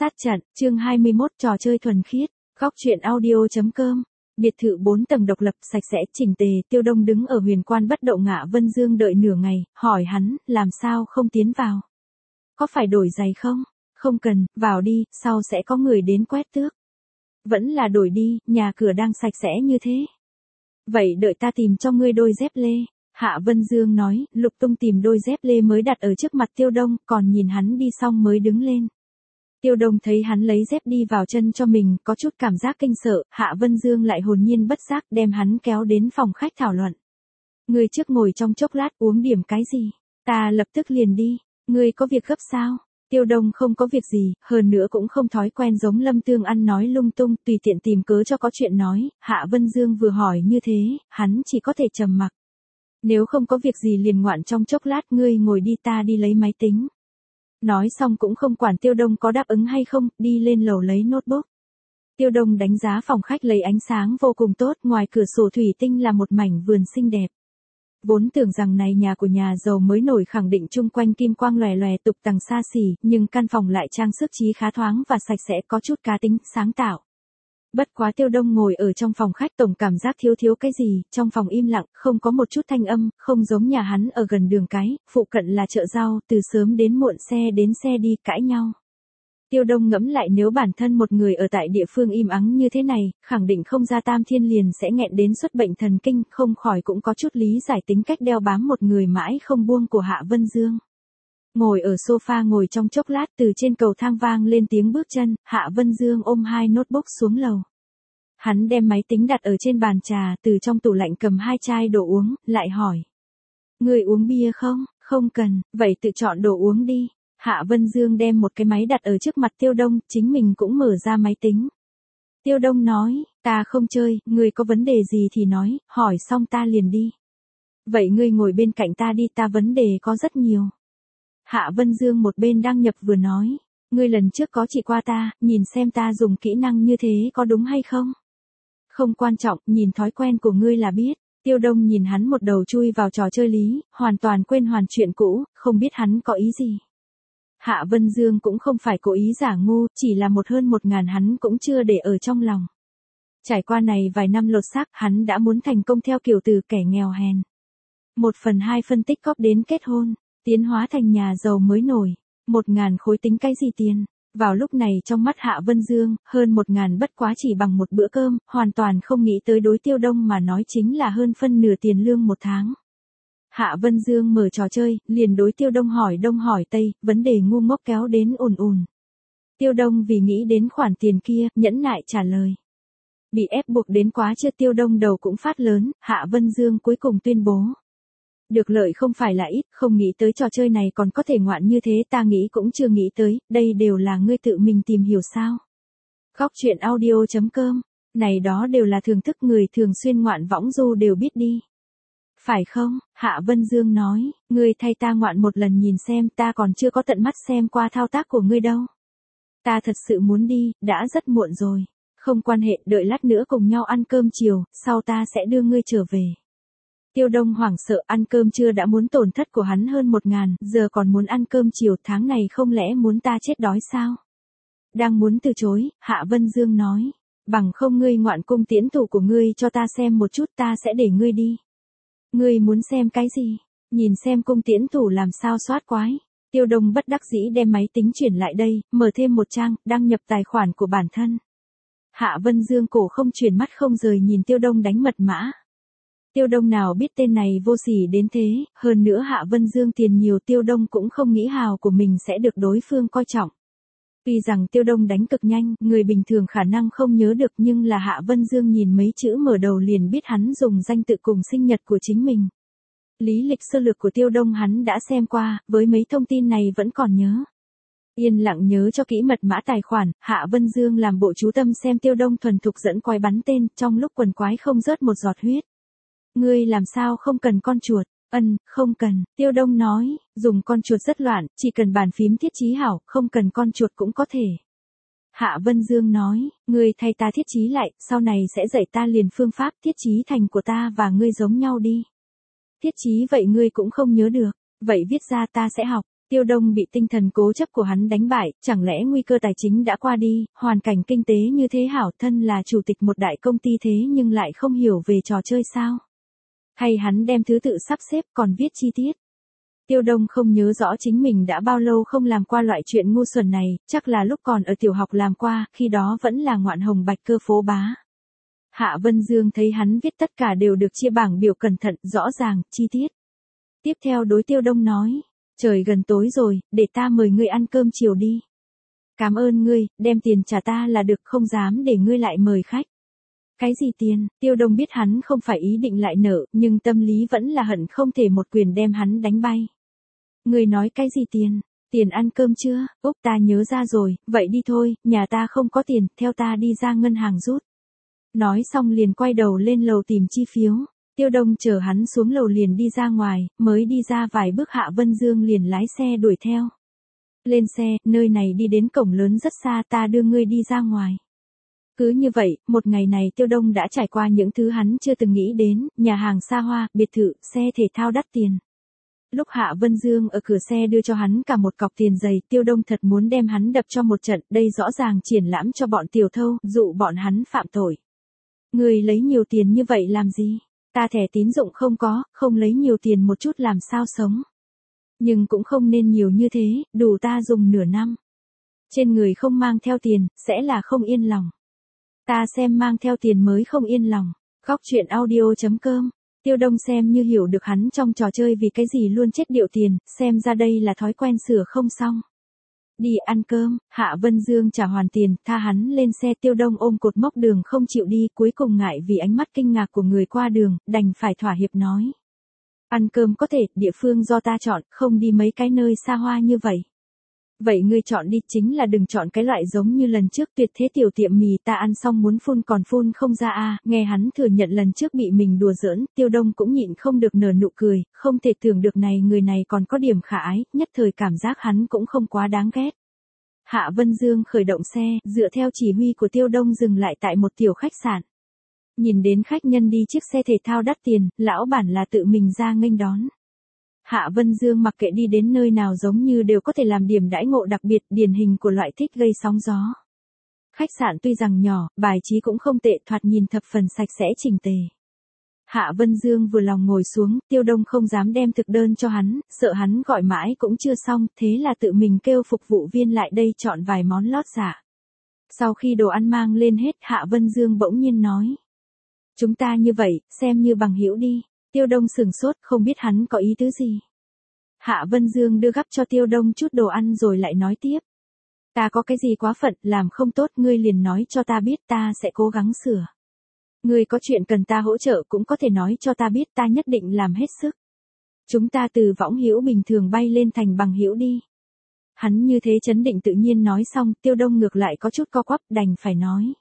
Sát trận, chương 21 trò chơi thuần khiết, góc truyện audio.com. Biệt thự 4 tầng độc lập sạch sẽ chỉnh tề, Tiêu Đông đứng ở Huyền Quan Bất Động Ngạ Vân Dương đợi nửa ngày, hỏi hắn, làm sao không tiến vào? Có phải đổi giày không? Không cần, vào đi, sau sẽ có người đến quét tước. Vẫn là đổi đi, nhà cửa đang sạch sẽ như thế. Vậy đợi ta tìm cho ngươi đôi dép lê. Hạ Vân Dương nói, lục tung tìm đôi dép lê mới đặt ở trước mặt Tiêu Đông, còn nhìn hắn đi xong mới đứng lên. Tiêu Đông thấy hắn lấy dép đi vào chân cho mình, có chút cảm giác kinh sợ, Hạ Vân Dương lại hồn nhiên bất giác đem hắn kéo đến phòng khách thảo luận. Ngươi trước ngồi trong chốc lát uống điểm cái gì? Ta lập tức liền đi, ngươi có việc gấp sao? Tiêu Đông không có việc gì, hơn nữa cũng không thói quen giống Lâm Tương ăn nói lung tung, tùy tiện tìm cớ cho có chuyện nói, Hạ Vân Dương vừa hỏi như thế, hắn chỉ có thể trầm mặc. Nếu không có việc gì liền ngoạn trong chốc lát, ngươi ngồi đi, ta đi lấy máy tính. Nói xong cũng không quản Tiêu Đông có đáp ứng hay không, đi lên lầu lấy notebook. Tiêu Đông đánh giá phòng khách lấy ánh sáng vô cùng tốt, ngoài cửa sổ thủy tinh là một mảnh vườn xinh đẹp. Vốn tưởng rằng này nhà của nhà giàu mới nổi, khẳng định chung quanh kim quang lòe lòe tục tằng xa xỉ, nhưng căn phòng lại trang sức trí khá thoáng và sạch sẽ, có chút cá tính, sáng tạo. Bất quá Tiêu Đông ngồi ở trong phòng khách tổng cảm giác thiếu cái gì, trong phòng im lặng, không có một chút thanh âm, không giống nhà hắn ở gần đường cái, phụ cận là chợ rau, từ sớm đến muộn xe đến xe đi, cãi nhau. Tiêu Đông ngẫm lại, nếu bản thân một người ở tại địa phương im ắng như thế này, khẳng định không ra tam thiên liền sẽ nghẹn đến xuất bệnh thần kinh, không khỏi cũng có chút lý giải tính cách đeo bám một người mãi không buông của Hạ Vân Dương. Ngồi ở sofa ngồi trong chốc lát, từ trên cầu thang vang lên tiếng bước chân, Hạ Vân Dương ôm hai notebook xuống lầu. Hắn đem máy tính đặt ở trên bàn trà, từ trong tủ lạnh cầm hai chai đồ uống, lại hỏi. Người uống bia không? Không cần, vậy tự chọn đồ uống đi. Hạ Vân Dương đem một cái máy đặt ở trước mặt Tiêu Đông, chính mình cũng mở ra máy tính. Tiêu Đông nói, ta không chơi, ngươi có vấn đề gì thì nói, hỏi xong ta liền đi. Vậy ngươi ngồi bên cạnh ta đi, ta vấn đề có rất nhiều. Hạ Vân Dương một bên đăng nhập vừa nói, ngươi lần trước có chỉ qua ta, nhìn xem ta dùng kỹ năng như thế có đúng hay không? Không quan trọng, nhìn thói quen của ngươi là biết. Tiêu Đông nhìn hắn một đầu chui vào trò chơi lý, hoàn toàn quên hoàn chuyện cũ, không biết hắn có ý gì. Hạ Vân Dương cũng không phải cố ý giả ngu, chỉ là hơn 1.000 hắn cũng chưa để ở trong lòng. Trải qua này vài năm lột xác, hắn đã muốn thành công theo kiểu từ kẻ nghèo hèn. 1/2 phân tích cóp đến kết hôn, tiến hóa thành nhà giàu mới nổi. 1.000 khối tính cái gì tiền? Vào lúc này trong mắt Hạ Vân Dương, hơn 1.000 bất quá chỉ bằng một bữa cơm, hoàn toàn không nghĩ tới đối Tiêu Đông mà nói chính là hơn phân nửa tiền lương một tháng. Hạ Vân Dương mở trò chơi, liền đối Tiêu Đông hỏi tây, vấn đề ngu ngốc kéo đến ùn. Tiêu Đông vì nghĩ đến khoản tiền kia, nhẫn nại trả lời. Bị ép buộc đến quá chưa, Tiêu Đông đầu cũng phát lớn, Hạ Vân Dương cuối cùng tuyên bố. Được lợi không phải là ít, không nghĩ tới trò chơi này còn có thể ngoạn như thế, ta nghĩ cũng chưa nghĩ tới, đây đều là ngươi tự mình tìm hiểu sao. Góc truyện audio.com, này đó đều là thưởng thức, người thường xuyên ngoạn võng du đều biết đi. Phải không? Hạ Vân Dương nói, ngươi thay ta ngoạn một lần nhìn xem, ta còn chưa có tận mắt xem qua thao tác của ngươi đâu. Ta thật sự muốn đi, đã rất muộn rồi. Không quan hệ, đợi lát nữa cùng nhau ăn cơm chiều, sau ta sẽ đưa ngươi trở về. Tiêu Đông hoảng sợ, ăn cơm trưa đã muốn tổn thất của hắn hơn 1.000, giờ còn muốn ăn cơm chiều, tháng này không lẽ muốn ta chết đói sao? Đang muốn từ chối, Hạ Vân Dương nói, bằng không ngươi ngoạn cung tiễn thủ của ngươi cho ta xem một chút, ta sẽ để ngươi đi. Ngươi muốn xem cái gì? Nhìn xem cung tiễn thủ làm sao soát quái. Tiêu Đông bất đắc dĩ đem máy tính chuyển lại đây, mở thêm một trang, đăng nhập tài khoản của bản thân. Hạ Vân Dương cổ không chuyển mắt không rời nhìn Tiêu Đông đánh mật mã. Tiêu Đông nào biết tên này vô sỉ đến thế, hơn nữa Hạ Vân Dương tiền nhiều, Tiêu Đông cũng không nghĩ hào của mình sẽ được đối phương coi trọng. Tuy rằng Tiêu Đông đánh cực nhanh, người bình thường khả năng không nhớ được, nhưng là Hạ Vân Dương nhìn mấy chữ mở đầu liền biết hắn dùng danh tự cùng sinh nhật của chính mình. Lý lịch sơ lược của Tiêu Đông hắn đã xem qua, với mấy thông tin này vẫn còn nhớ. Yên lặng nhớ cho kỹ mật mã tài khoản, Hạ Vân Dương làm bộ chú tâm xem Tiêu Đông thuần thục dẫn quái bắn tên, trong lúc quần quái không rớt một giọt huyết. Ngươi làm sao không cần con chuột? Không cần, Tiêu Đông nói, dùng con chuột rất loạn, chỉ cần bàn phím thiết trí hảo, không cần con chuột cũng có thể. Hạ Vân Dương nói, ngươi thay ta thiết trí lại, sau này sẽ dạy ta liền phương pháp thiết trí thành của ta và ngươi giống nhau đi. Thiết trí vậy ngươi cũng không nhớ được, vậy viết ra ta sẽ học. Tiêu Đông bị tinh thần cố chấp của hắn đánh bại, chẳng lẽ nguy cơ tài chính đã qua đi, hoàn cảnh kinh tế như thế hảo thân là chủ tịch một đại công ty thế nhưng lại không hiểu về trò chơi sao? Hay hắn đem thứ tự sắp xếp còn viết chi tiết? Tiêu Đông không nhớ rõ chính mình đã bao lâu không làm qua loại chuyện ngu xuẩn này, chắc là lúc còn ở tiểu học làm qua, khi đó vẫn là ngoạn hồng bạch cơ phố bá. Hạ Vân Dương thấy hắn viết tất cả đều được chia bảng biểu cẩn thận, rõ ràng, chi tiết. Tiếp theo đối Tiêu Đông nói, trời gần tối rồi, để ta mời ngươi ăn cơm chiều đi. Cảm ơn ngươi, đem tiền trả ta là được, không dám để ngươi lại mời khách. Cái gì tiền? Tiêu Đông biết hắn không phải ý định lại nợ, nhưng tâm lý vẫn là hận không thể một quyền đem hắn đánh bay. Ngươi nói cái gì tiền? Tiền ăn cơm chưa? Úc, ta nhớ ra rồi, vậy đi thôi, nhà ta không có tiền, theo ta đi ra ngân hàng rút. Nói xong liền quay đầu lên lầu tìm chi phiếu. Tiêu Đông chờ hắn xuống lầu liền đi ra ngoài, mới đi ra vài bước Hạ Vân Dương liền lái xe đuổi theo. Lên xe, nơi này đi đến cổng lớn rất xa, ta đưa ngươi đi ra ngoài. Cứ như vậy, một ngày này Tiêu Đông đã trải qua những thứ hắn chưa từng nghĩ đến, nhà hàng xa hoa, biệt thự, xe thể thao đắt tiền. Lúc Hạ Vân Dương ở cửa xe đưa cho hắn cả một cọc tiền dày, Tiêu Đông thật muốn đem hắn đập cho một trận, đây rõ ràng triển lãm cho bọn tiểu thâu, dụ bọn hắn phạm tội. Người lấy nhiều tiền như vậy làm gì? Ta thẻ tín dụng không có, không lấy nhiều tiền một chút làm sao sống. Nhưng cũng không nên nhiều như thế, đủ ta dùng nửa năm. Trên người không mang theo tiền, sẽ là không yên lòng. Ta xem mang theo tiền mới không yên lòng. Góc chuyện audio.com. Tiêu Đông xem như hiểu được hắn trong trò chơi vì cái gì luôn chết điệu tiền, xem ra đây là thói quen sửa không xong. Đi ăn cơm, Hạ Vân Dương trả hoàn tiền, tha hắn lên xe. Tiêu Đông ôm cột mốc đường không chịu đi, cuối cùng ngại vì ánh mắt kinh ngạc của người qua đường, đành phải thỏa hiệp nói. Ăn cơm có thể, địa phương do ta chọn, không đi mấy cái nơi xa hoa như vậy. Vậy ngươi chọn đi, chính là đừng chọn cái loại giống như lần trước tuyệt thế tiểu tiệm mì ta ăn xong muốn phun còn phun không ra a. Nghe hắn thừa nhận lần trước bị mình đùa giỡn, Tiêu Đông cũng nhịn không được nở nụ cười, không thể tưởng được người này còn có điểm khả ái, nhất thời cảm giác hắn cũng không quá đáng ghét. Hạ Vân Dương khởi động xe, dựa theo chỉ huy của Tiêu Đông dừng lại tại một tiểu khách sạn. Nhìn đến khách nhân đi chiếc xe thể thao đắt tiền, lão bản là tự mình ra nghênh đón. Hạ Vân Dương mặc kệ đi đến nơi nào giống như đều có thể làm điểm đãi ngộ đặc biệt, điển hình của loại thích gây sóng gió. Khách sạn tuy rằng nhỏ, bài trí cũng không tệ, thoạt nhìn thập phần sạch sẽ chỉnh tề. Hạ Vân Dương vừa lòng ngồi xuống, Tiêu Đông không dám đem thực đơn cho hắn, sợ hắn gọi mãi cũng chưa xong, thế là tự mình kêu phục vụ viên lại đây chọn vài món lót dạ. Sau khi đồ ăn mang lên hết, Hạ Vân Dương bỗng nhiên nói. Chúng ta như vậy, xem như bằng hữu đi. Tiêu Đông sửng sốt, không biết hắn có ý tứ gì. Hạ Vân Dương đưa gắp cho Tiêu Đông chút đồ ăn rồi lại nói tiếp. Ta có cái gì quá phận, làm không tốt ngươi liền nói cho ta biết, ta sẽ cố gắng sửa. Ngươi có chuyện cần ta hỗ trợ cũng có thể nói cho ta biết, ta nhất định làm hết sức. Chúng ta từ võng hữu bình thường bay lên thành bằng hữu đi. Hắn như thế trấn định tự nhiên nói xong, Tiêu Đông ngược lại có chút co quắp, đành phải nói.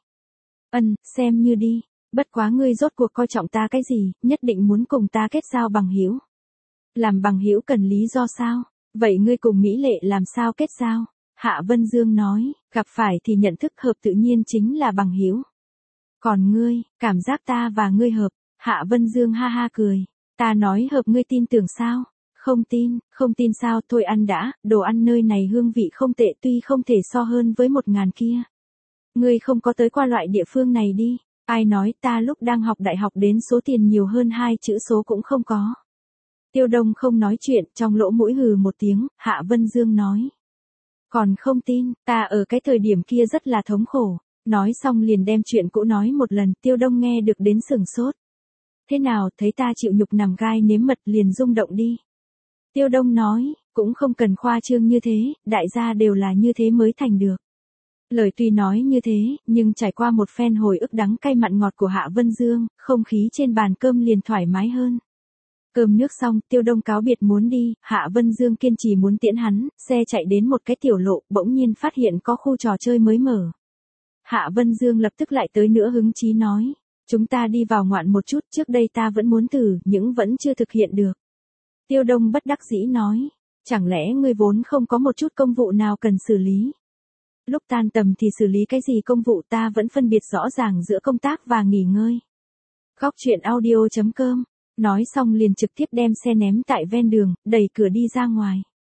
Xem như đi. Bất quá ngươi rốt cuộc coi trọng ta cái gì, nhất định muốn cùng ta kết giao bằng hữu. Làm bằng hữu cần lý do sao? Vậy ngươi cùng Mỹ Lệ làm sao kết giao? Hạ Vân Dương nói, gặp phải thì nhận thức hợp tự nhiên chính là bằng hữu. Còn ngươi, cảm giác ta và ngươi hợp. Hạ Vân Dương ha ha cười. Ta nói hợp ngươi tin tưởng sao? Không tin sao, thôi ăn đã, đồ ăn nơi này hương vị không tệ tuy không thể so hơn với 1000 kia. Ngươi không có tới qua loại địa phương này đi. Ai nói ta lúc đang học đại học đến số tiền nhiều hơn 2 chữ số cũng không có. Tiêu Đông không nói chuyện, trong lỗ mũi hừ một tiếng, Hạ Vân Dương nói. Còn không tin, ta ở cái thời điểm kia rất là thống khổ. Nói xong liền đem chuyện cũ nói một lần, Tiêu Đông nghe được đến sửng sốt. Thế nào, thấy ta chịu nhục nằm gai nếm mật liền rung động đi. Tiêu Đông nói, cũng không cần khoa trương như thế, đại gia đều là như thế mới thành được. Lời tuy nói như thế, nhưng trải qua một phen hồi ức đắng cay mặn ngọt của Hạ Vân Dương, không khí trên bàn cơm liền thoải mái hơn. Cơm nước xong, Tiêu Đông cáo biệt muốn đi, Hạ Vân Dương kiên trì muốn tiễn hắn, xe chạy đến một cái tiểu lộ, bỗng nhiên phát hiện có khu trò chơi mới mở. Hạ Vân Dương lập tức lại tới nữa hứng chí nói, chúng ta đi vào ngoạn một chút, trước đây ta vẫn muốn thử, nhưng vẫn chưa thực hiện được. Tiêu Đông bất đắc dĩ nói, chẳng lẽ ngươi vốn không có một chút công vụ nào cần xử lý? Lúc tan tầm thì xử lý cái gì công vụ, ta vẫn phân biệt rõ ràng giữa công tác và nghỉ ngơi. Góc chuyện audio.com. Nói xong liền trực tiếp đem xe ném tại ven đường, đẩy cửa đi ra ngoài.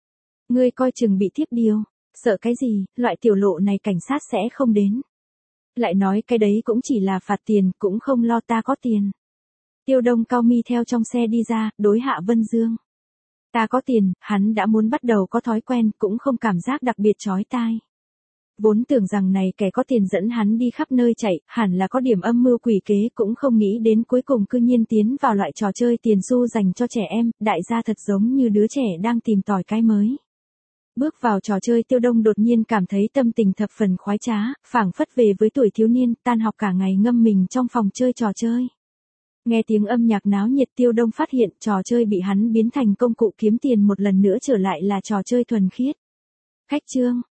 Ngươi coi chừng bị thiếp điều. Sợ cái gì, loại tiểu lộ này cảnh sát sẽ không đến. Lại nói cái đấy cũng chỉ là phạt tiền, cũng không lo ta có tiền. Tiêu Đông cao mi theo trong xe đi ra, đối Hạ Vân Dương. Ta có tiền, hắn đã muốn bắt đầu có thói quen, cũng không cảm giác đặc biệt chói tai. Vốn tưởng rằng này kẻ có tiền dẫn hắn đi khắp nơi chạy, hẳn là có điểm âm mưu quỷ kế, cũng không nghĩ đến cuối cùng cư nhiên tiến vào loại trò chơi tiền xu dành cho trẻ em, đại gia thật giống như đứa trẻ đang tìm tòi cái mới. Bước vào trò chơi Tiêu Đông đột nhiên cảm thấy tâm tình thập phần khoái trá, phảng phất về với tuổi thiếu niên, tan học cả ngày ngâm mình trong phòng chơi trò chơi. Nghe tiếng âm nhạc náo nhiệt Tiêu Đông phát hiện trò chơi bị hắn biến thành công cụ kiếm tiền một lần nữa trở lại là trò chơi thuần khiết. Khách trương,